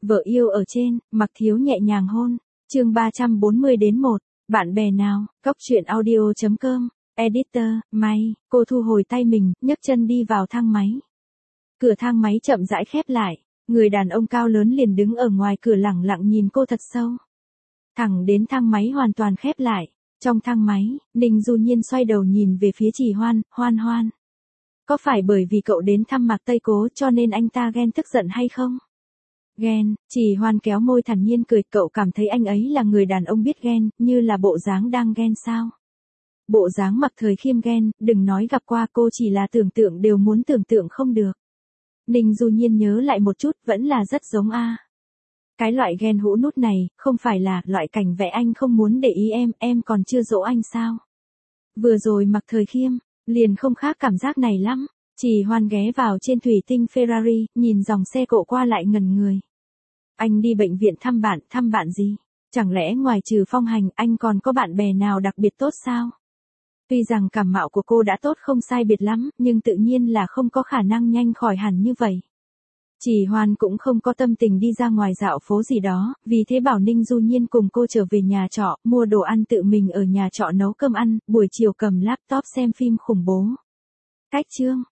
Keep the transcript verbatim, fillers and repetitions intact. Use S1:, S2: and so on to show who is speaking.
S1: Vợ yêu ở trên, Mặc Thiếu nhẹ nhàng hôn. Chương ba trăm bốn mươi đến một. Bạn bè nào, Cốc truyện audio chấm com, editor, May, cô thu hồi tay mình, nhấc chân đi vào thang máy. Cửa thang máy chậm rãi khép lại, người đàn ông cao lớn liền đứng ở ngoài cửa lẳng lặng nhìn cô thật sâu. Thẳng đến thang máy hoàn toàn khép lại, trong thang máy, Ninh Du Nhiên xoay đầu nhìn về phía Trì Hoan, Hoan Hoan. Có phải bởi vì cậu đến thăm Mạc Tây Cố cho nên anh ta ghen tức giận hay không? Ghen, Trì Hoan kéo môi thản nhiên cười, cậu cảm thấy anh ấy là người đàn ông biết ghen, như là bộ dáng đang ghen sao? Bộ dáng Mặc Thời Khiêm ghen, đừng nói gặp qua, cô chỉ là tưởng tượng đều muốn tưởng tượng không được. Ninh Du Nhiên nhớ lại một chút, vẫn là rất giống a. Cái loại ghen hũ nút này, không phải là loại cảnh vẽ anh không muốn để ý em, em còn chưa dỗ anh sao? Vừa rồi Mặc Thời Khiêm, liền không khác cảm giác này lắm. Trì Hoan ghé vào trên thủy tinh Ferrari, nhìn dòng xe cộ qua lại ngẩn người. Anh đi bệnh viện thăm bạn, thăm bạn gì? Chẳng lẽ ngoài trừ Phong Hành, anh còn có bạn bè nào đặc biệt tốt sao? Tuy rằng cảm mạo của cô đã tốt không sai biệt lắm, nhưng tự nhiên là không có khả năng nhanh khỏi hẳn như vậy. Trì Hoan cũng không có tâm tình đi ra ngoài dạo phố gì đó, vì thế bảo Ninh Du Nhiên cùng cô trở về nhà trọ, mua đồ ăn tự mình ở nhà trọ nấu cơm ăn, buổi chiều cầm laptop xem phim khủng bố. Cách chương